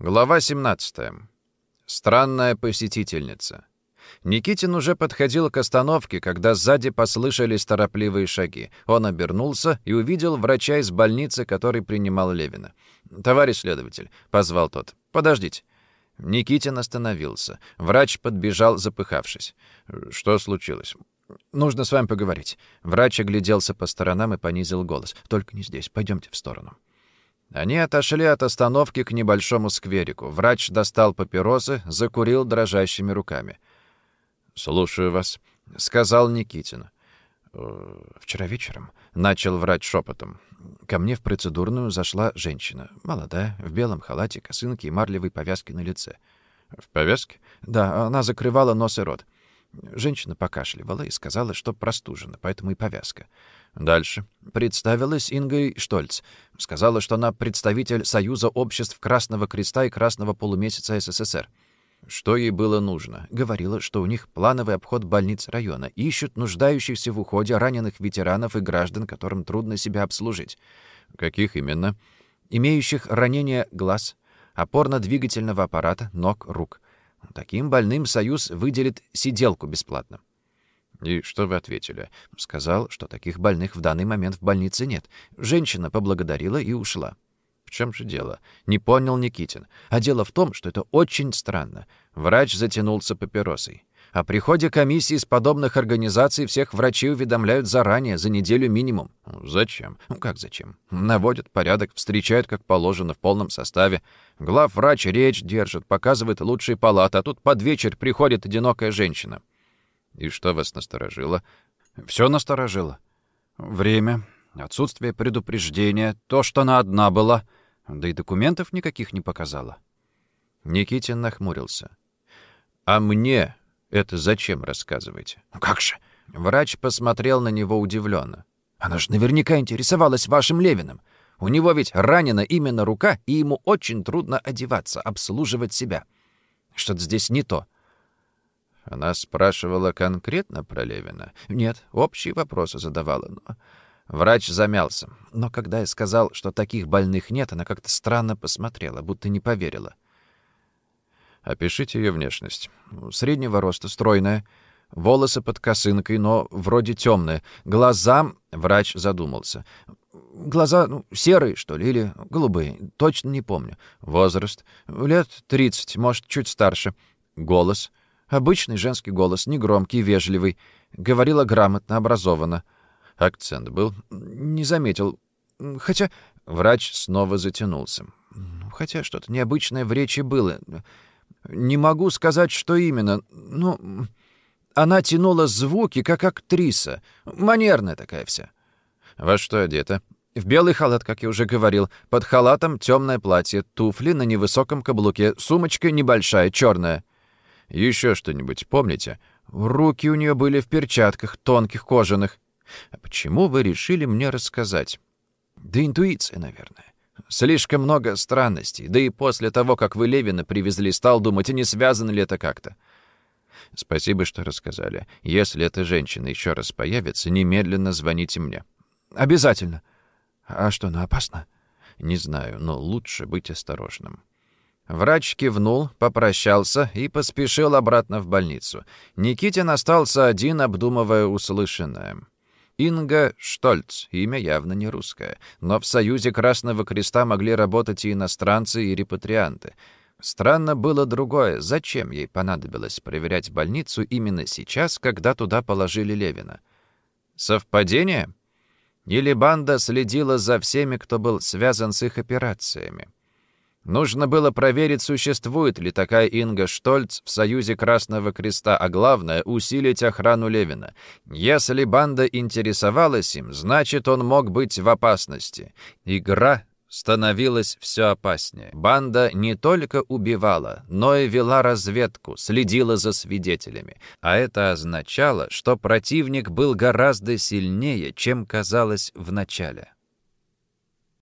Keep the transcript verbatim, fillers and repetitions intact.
Глава семнадцатая. Странная посетительница. Никитин уже подходил к остановке, когда сзади послышались торопливые шаги. Он обернулся и увидел врача из больницы, который принимал Левина. «Товарищ следователь», — позвал тот, — «подождите». Никитин остановился. Врач подбежал, запыхавшись. «Что случилось?» «Нужно с вами поговорить». Врач огляделся по сторонам и понизил голос. «Только не здесь. Пойдемте в сторону». Они отошли от остановки к небольшому скверику. Врач достал папиросы, закурил дрожащими руками. «Слушаю вас», — сказал Никитин. «Вчера вечером», — начал врач шепотом, — «ко мне в процедурную зашла женщина, молодая, в белом халате, косынке и марлевой повязке на лице». «В повязке?» «Да, она закрывала нос и рот. Женщина покашливала и сказала, что простужена, поэтому и повязка». Дальше. Представилась Ингой Штольц. Сказала, что она представитель Союза обществ Красного Креста и Красного Полумесяца СССР. Что ей было нужно? Говорила, что у них плановый обход больниц района. Ищут нуждающихся в уходе раненых ветеранов и граждан, которым трудно себя обслужить. Каких именно? Имеющих ранения глаз, опорно-двигательного аппарата, ног, рук. Таким больным Союз выделит сиделку бесплатно. «И что вы ответили?» «Сказал, что таких больных в данный момент в больнице нет. Женщина поблагодарила и ушла». «В чем же дело?» Не понял Никитин. «А дело в том, что это очень странно». Врач затянулся папиросой. «О приходе комиссии из подобных организаций всех врачей уведомляют заранее, за неделю минимум». «Зачем?» «Ну как зачем?» «Наводят порядок, встречают как положено в полном составе. Главврач речь держит, показывает лучшие палаты, а тут под вечер приходит одинокая женщина». «И что вас насторожило?» «Все насторожило. Время, отсутствие предупреждения, то, что она одна была, да и документов никаких не показала». Никитин нахмурился. «А мне это зачем рассказываете?» «Как же?» Врач посмотрел на него удивленно. «Она же наверняка интересовалась вашим Левиным. У него ведь ранена именно рука, и ему очень трудно одеваться, обслуживать себя. Что-то здесь не то». Она спрашивала конкретно про Левина? Нет, общие вопросы задавала, но... Врач замялся. Но когда я сказал, что таких больных нет, она как-то странно посмотрела, будто не поверила. Опишите ее внешность. Среднего роста, стройная, волосы под косынкой, но вроде темные. Глаза... Врач задумался. Глаза, ну, серые, что ли, или голубые, точно не помню. Возраст? Лет тридцать, может, чуть старше. Голос... Обычный женский голос, негромкий, вежливый. Говорила грамотно, образованно. Акцент был? Не заметил. Хотя... Врач снова затянулся. Хотя что-то необычное в речи было. Не могу сказать, что именно. Ну, она тянула звуки, как актриса. Манерная такая вся. Во что одета? В белый халат, как я уже говорил. Под халатом темное платье, туфли на невысоком каблуке, сумочка небольшая, черная. Еще что-нибудь помните? Руки у нее были в перчатках, тонких, кожаных. А почему вы решили мне рассказать? Да интуиция, наверное. Слишком много странностей. Да и после того, как вы Левина привезли, стал думать, а не связано ли это как-то. Спасибо, что рассказали. Если эта женщина еще раз появится, немедленно звоните мне. Обязательно. А что, она опасна? Не знаю, но лучше быть осторожным. Врач кивнул, попрощался и поспешил обратно в больницу. Никитин остался один, обдумывая услышанное. Инга Штольц, имя явно не русское, но в Союзе Красного Креста могли работать и иностранцы, и репатрианты. Странно было другое, зачем ей понадобилось проверять больницу именно сейчас, когда туда положили Левина? Совпадение? Или банда следила за всеми, кто был связан с их операциями? Нужно было проверить, существует ли такая Инга Штольц в Союзе Красного Креста, а главное — усилить охрану Левина. Если банда интересовалась им, значит, он мог быть в опасности. Игра становилась все опаснее. Банда не только убивала, но и вела разведку, следила за свидетелями. А это означало, что противник был гораздо сильнее, чем казалось в начале.